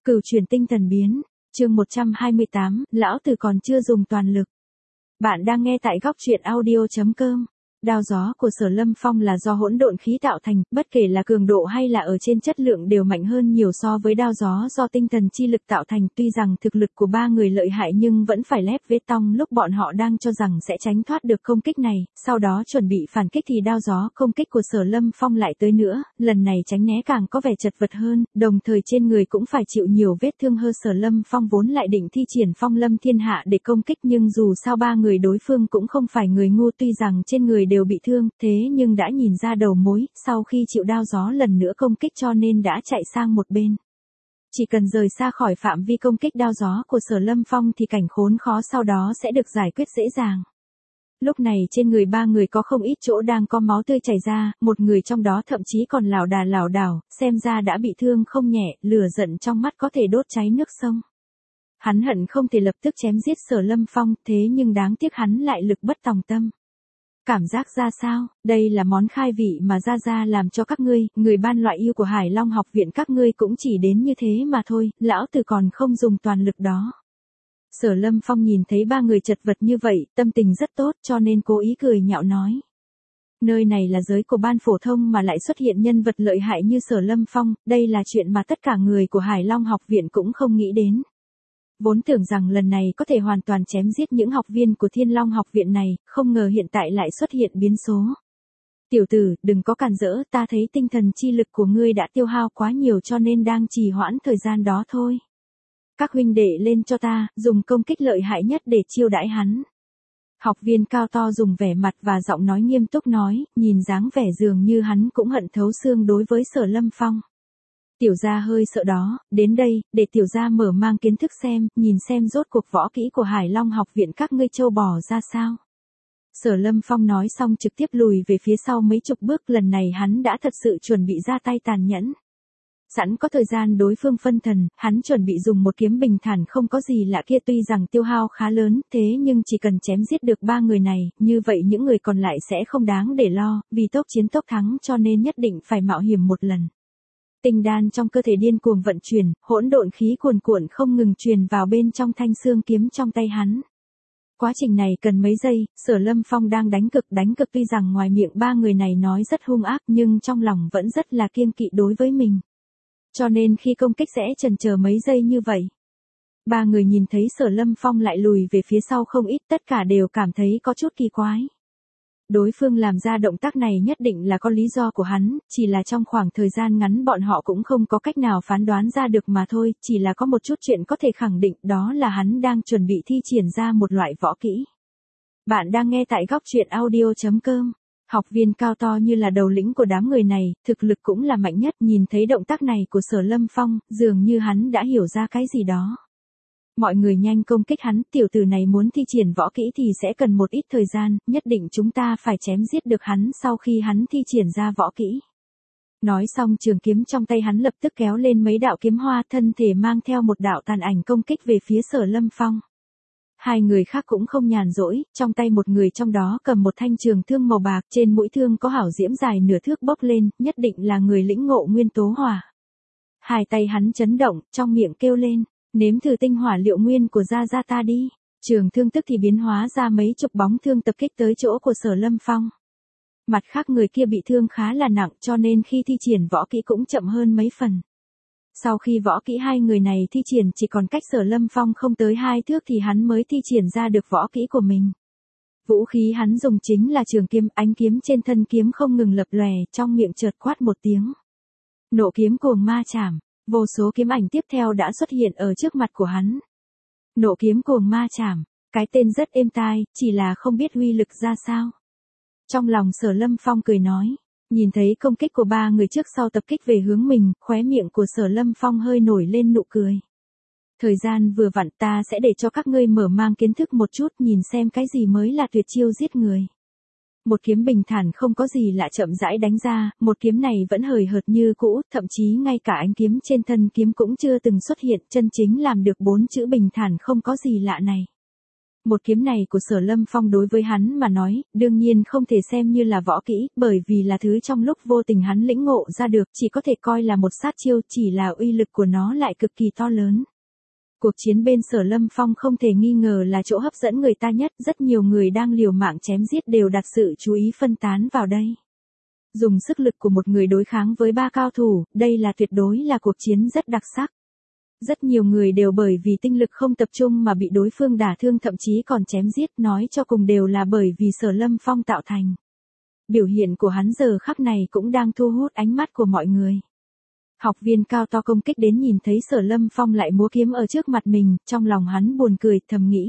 Cửu chuyển tinh thần biến, chương 128, lão tử còn chưa dùng toàn lực. Bạn đang nghe tại góc truyện audio.com. Đao gió của Sở Lâm Phong là do hỗn độn khí tạo thành, bất kể là cường độ hay là ở trên chất lượng đều mạnh hơn nhiều so với đao gió do tinh thần chi lực tạo thành. Tuy rằng thực lực của ba người lợi hại nhưng vẫn phải lép vế tong lúc bọn họ đang cho rằng sẽ tránh thoát được công kích này, sau đó chuẩn bị phản kích thì đao gió công kích của Sở Lâm Phong lại tới nữa, lần này tránh né càng có vẻ chật vật hơn, đồng thời trên người cũng phải chịu nhiều vết thương hơn. Sở Lâm Phong vốn lại định thi triển Phong Lâm Thiên Hạ để công kích nhưng dù sao ba người đối phương cũng không phải người ngu, tuy rằng trên người đều bị thương, thế nhưng đã nhìn ra đầu mối, sau khi chịu đao gió lần nữa công kích cho nên đã chạy sang một bên. Chỉ cần rời xa khỏi phạm vi công kích đao gió của Sở Lâm Phong thì cảnh khốn khó sau đó sẽ được giải quyết dễ dàng. Lúc này trên người ba người có không ít chỗ đang có máu tươi chảy ra, một người trong đó thậm chí còn lảo đảo, xem ra đã bị thương không nhẹ, lửa giận trong mắt có thể đốt cháy nước sông. Hắn hận không thể lập tức chém giết Sở Lâm Phong, thế nhưng đáng tiếc hắn lại lực bất tòng tâm. Cảm giác ra sao? Đây là món khai vị mà Gia làm cho các ngươi, người ban loại yêu của Hải Long học viện các ngươi cũng chỉ đến như thế mà thôi, lão tử còn không dùng toàn lực đó. Sở Lâm Phong nhìn thấy ba người chật vật như vậy, tâm tình rất tốt cho nên cố ý cười nhạo nói. Nơi này là giới của ban phổ thông mà lại xuất hiện nhân vật lợi hại như Sở Lâm Phong, đây là chuyện mà tất cả người của Hải Long học viện cũng không nghĩ đến. Vốn tưởng rằng lần này có thể hoàn toàn chém giết những học viên của Thiên Long học viện này, không ngờ hiện tại lại xuất hiện biến số. Tiểu tử, đừng có cản rỡ, ta thấy tinh thần chi lực của ngươi đã tiêu hao quá nhiều cho nên đang trì hoãn thời gian đó thôi. Các huynh đệ lên cho ta, dùng công kích lợi hại nhất để chiêu đãi hắn. Học viên cao to dùng vẻ mặt và giọng nói nghiêm túc nói, nhìn dáng vẻ dường như hắn cũng hận thấu xương đối với Sở Lâm Phong. Tiểu gia hơi sợ đó, đến đây, để tiểu gia mở mang kiến thức xem, nhìn xem rốt cuộc võ kỹ của Hải Long học viện các ngươi trâu bò ra sao. Sở Lâm Phong nói xong trực tiếp lùi về phía sau mấy chục bước, lần này hắn đã thật sự chuẩn bị ra tay tàn nhẫn. Sẵn có thời gian đối phương phân thần, hắn chuẩn bị dùng một kiếm bình thản không có gì lạ kia, tuy rằng tiêu hao khá lớn, thế nhưng chỉ cần chém giết được ba người này, như vậy những người còn lại sẽ không đáng để lo, vì tốc chiến tốc thắng cho nên nhất định phải mạo hiểm một lần. Tinh đan trong cơ thể điên cuồng vận chuyển, hỗn độn khí cuồn cuộn không ngừng truyền vào bên trong thanh xương kiếm trong tay hắn. Quá trình này cần mấy giây, Sở Lâm Phong đang đánh cực, tuy rằng ngoài miệng ba người này nói rất hung ác nhưng trong lòng vẫn rất là kiêng kỵ đối với mình. Cho nên khi công kích sẽ chần chờ mấy giây như vậy. Ba người nhìn thấy Sở Lâm Phong lại lùi về phía sau không ít, tất cả đều cảm thấy có chút kỳ quái. Đối phương làm ra động tác này nhất định là có lý do của hắn, chỉ là trong khoảng thời gian ngắn bọn họ cũng không có cách nào phán đoán ra được mà thôi, chỉ là có một chút chuyện có thể khẳng định, đó là hắn đang chuẩn bị thi triển ra một loại võ kỹ. Bạn đang nghe tại góc truyện audio.com. Học viên cao to như là đầu lĩnh của đám người này, thực lực cũng là mạnh nhất, nhìn thấy động tác này của Sở Lâm Phong, dường như hắn đã hiểu ra cái gì đó. Mọi người nhanh công kích hắn, tiểu tử này muốn thi triển võ kỹ thì sẽ cần một ít thời gian, nhất định chúng ta phải chém giết được hắn sau khi hắn thi triển ra võ kỹ. Nói xong trường kiếm trong tay hắn lập tức kéo lên mấy đạo kiếm hoa, thân thể mang theo một đạo tàn ảnh công kích về phía Sở Lâm Phong. Hai người khác cũng không nhàn rỗi, trong tay một người trong đó cầm một thanh trường thương màu bạc, trên mũi thương có hảo diễm dài nửa thước bốc lên, nhất định là người lĩnh ngộ nguyên tố hỏa. Hai tay hắn chấn động, trong miệng kêu lên. Nếm thử tinh hỏa liệu nguyên của Gia ta đi. Trường thương tức thì biến hóa ra mấy chục bóng thương tập kích tới chỗ của Sở Lâm Phong. Mặt khác người kia bị thương khá là nặng cho nên khi thi triển võ kỹ cũng chậm hơn mấy phần. Sau khi võ kỹ hai người này thi triển chỉ còn cách Sở Lâm Phong không tới 2 thước thì hắn mới thi triển ra được võ kỹ của mình. Vũ khí hắn dùng chính là trường kiếm, ánh kiếm trên thân kiếm không ngừng lập lòe, trong miệng chợt quát một tiếng. Nộ kiếm cuồng ma chảm. Vô số kiếm ảnh tiếp theo đã xuất hiện ở trước mặt của hắn. Nộ kiếm cuồng ma chảm, cái tên rất êm tai, chỉ là không biết uy lực ra sao. Trong lòng Sở Lâm Phong cười nói, nhìn thấy công kích của ba người trước sau tập kích về hướng mình, khóe miệng của Sở Lâm Phong hơi nổi lên nụ cười. Thời gian vừa vặn, ta sẽ để cho các ngươi mở mang kiến thức một chút, nhìn xem cái gì mới là tuyệt chiêu giết người. Một kiếm bình thản không có gì lạ chậm rãi đánh ra, một kiếm này vẫn hời hợt như cũ, thậm chí ngay cả ánh kiếm trên thân kiếm cũng chưa từng xuất hiện, chân chính làm được 4 chữ bình thản không có gì lạ này. Một kiếm này của Sở Lâm Phong đối với hắn mà nói, đương nhiên không thể xem như là võ kỹ, bởi vì là thứ trong lúc vô tình hắn lĩnh ngộ ra được, chỉ có thể coi là một sát chiêu, chỉ là uy lực của nó lại cực kỳ to lớn. Cuộc chiến bên Sở Lâm Phong không thể nghi ngờ là chỗ hấp dẫn người ta nhất, rất nhiều người đang liều mạng chém giết đều đặt sự chú ý phân tán vào đây. Dùng sức lực của một người đối kháng với 3 cao thủ, đây là tuyệt đối là cuộc chiến rất đặc sắc. Rất nhiều người đều bởi vì tinh lực không tập trung mà bị đối phương đả thương, thậm chí còn chém giết, nói cho cùng đều là bởi vì Sở Lâm Phong tạo thành. Biểu hiện của hắn giờ khắc này cũng đang thu hút ánh mắt của mọi người. Học viên cao to công kích đến nhìn thấy Sở Lâm Phong lại múa kiếm ở trước mặt mình, trong lòng hắn buồn cười, thầm nghĩ.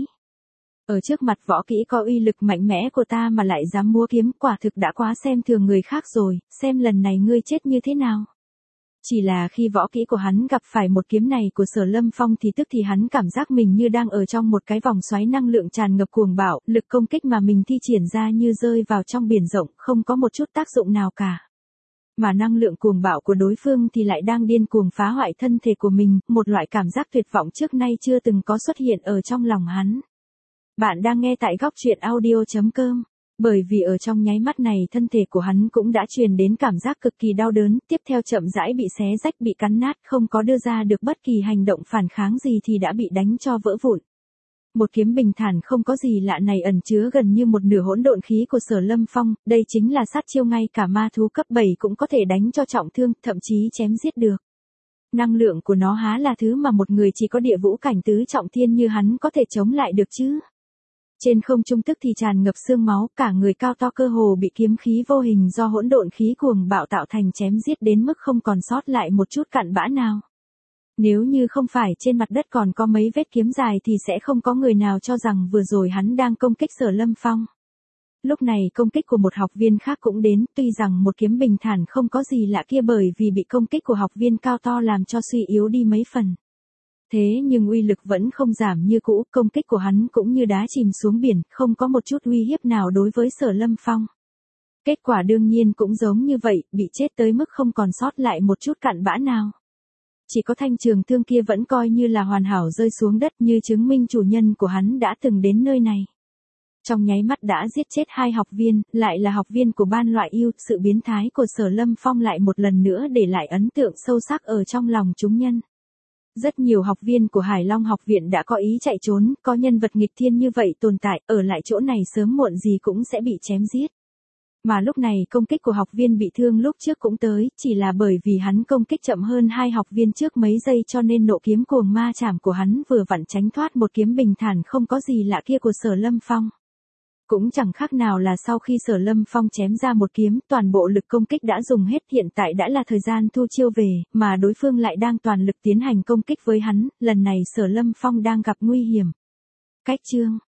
Ở trước mặt võ kỹ có uy lực mạnh mẽ của ta mà lại dám múa kiếm, quả thực đã quá xem thường người khác rồi, xem lần này ngươi chết như thế nào. Chỉ là khi võ kỹ của hắn gặp phải một kiếm này của Sở Lâm Phong thì tức thì hắn cảm giác mình như đang ở trong một cái vòng xoáy năng lượng tràn ngập cuồng bạo, lực công kích mà mình thi triển ra như rơi vào trong biển rộng, không có một chút tác dụng nào cả. Mà năng lượng cuồng bạo của đối phương thì lại đang điên cuồng phá hoại thân thể của mình, một loại cảm giác tuyệt vọng trước nay chưa từng có xuất hiện ở trong lòng hắn. Bạn đang nghe tại góc truyện audio.com. Bởi vì ở trong nháy mắt này thân thể của hắn cũng đã truyền đến cảm giác cực kỳ đau đớn, tiếp theo chậm rãi bị xé rách, bị cắn nát, không có đưa ra được bất kỳ hành động phản kháng gì thì đã bị đánh cho vỡ vụn. Một kiếm bình thản không có gì lạ này ẩn chứa gần như một nửa hỗn độn khí của Sở Lâm Phong, đây chính là sát chiêu ngay cả ma thú cấp 7 cũng có thể đánh cho trọng thương, thậm chí chém giết được. Năng lượng của nó há là thứ mà một người chỉ có địa vũ cảnh tứ trọng thiên như hắn có thể chống lại được chứ. Trên không trung tức thì tràn ngập xương máu, cả người cao to cơ hồ bị kiếm khí vô hình do hỗn độn khí cuồng bạo tạo thành chém giết đến mức không còn sót lại một chút cặn bã nào. Nếu như không phải trên mặt đất còn có mấy vết kiếm dài thì sẽ không có người nào cho rằng vừa rồi hắn đang công kích Sở Lâm Phong. Lúc này công kích của một học viên khác cũng đến, tuy rằng một kiếm bình thản không có gì lạ kia bởi vì bị công kích của học viên cao to làm cho suy yếu đi mấy phần. Thế nhưng uy lực vẫn không giảm như cũ, công kích của hắn cũng như đá chìm xuống biển, không có một chút uy hiếp nào đối với Sở Lâm Phong. Kết quả đương nhiên cũng giống như vậy, bị chết tới mức không còn sót lại một chút cặn bã nào. Chỉ có thanh trường thương kia vẫn coi như là hoàn hảo rơi xuống đất, như chứng minh chủ nhân của hắn đã từng đến nơi này. Trong nháy mắt đã giết chết 2 học viên, lại là học viên của ban loại yêu, sự biến thái của Sở Lâm Phong lại một lần nữa để lại ấn tượng sâu sắc ở trong lòng chúng nhân. Rất nhiều học viên của Hải Long học viện đã có ý chạy trốn, có nhân vật nghịch thiên như vậy tồn tại, ở lại chỗ này sớm muộn gì cũng sẽ bị chém giết. Mà lúc này công kích của học viên bị thương lúc trước cũng tới, chỉ là bởi vì hắn công kích chậm hơn 2 học viên trước mấy giây cho nên nộ kiếm cuồng ma chảm của hắn vừa vặn tránh thoát một kiếm bình thản không có gì lạ kia của Sở Lâm Phong. Cũng chẳng khác nào là sau khi Sở Lâm Phong chém ra một kiếm, toàn bộ lực công kích đã dùng hết, hiện tại đã là thời gian thu chiêu về, mà đối phương lại đang toàn lực tiến hành công kích với hắn, lần này Sở Lâm Phong đang gặp nguy hiểm. Cách chương